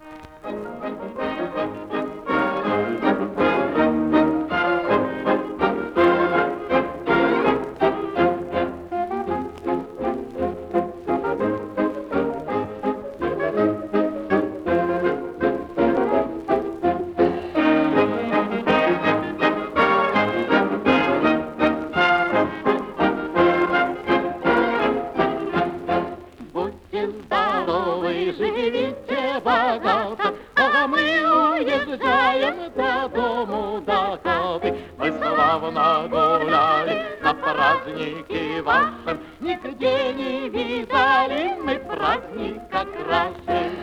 Живите богато, а мы уезжаем до дому, до хаты. Мы славно гуляли на празднике вашем, нигде не видали мы праздника краше.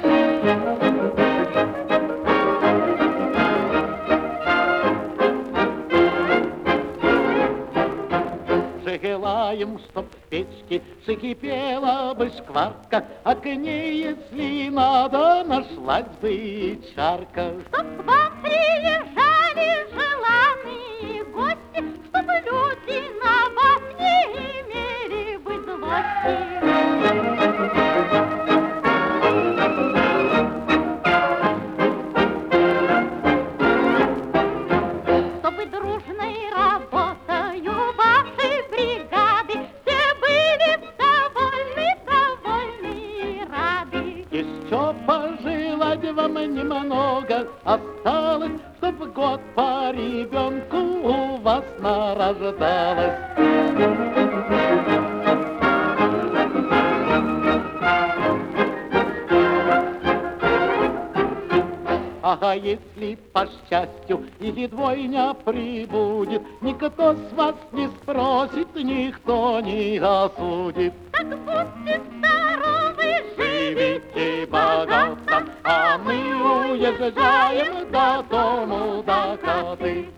Желаем, чтоб в печке закипела бы шкварка, а к ней, если надо, нашлась бы и чарка. Чтоб к вам приезжали желанные гости, чтобы люди на вас не имели бы злости. Чтобы дружной работою вашей бригады все были довольны и рады. Еще пожелать вам немного осталось, чтоб год по ребенку у вас нарождалось. Ага, если по счастью или двойня прибудет, никто с вас не спросит, никто не осудит. Так будьте здоровы, Живите богато, а мы уезжаем до дому, до хаты.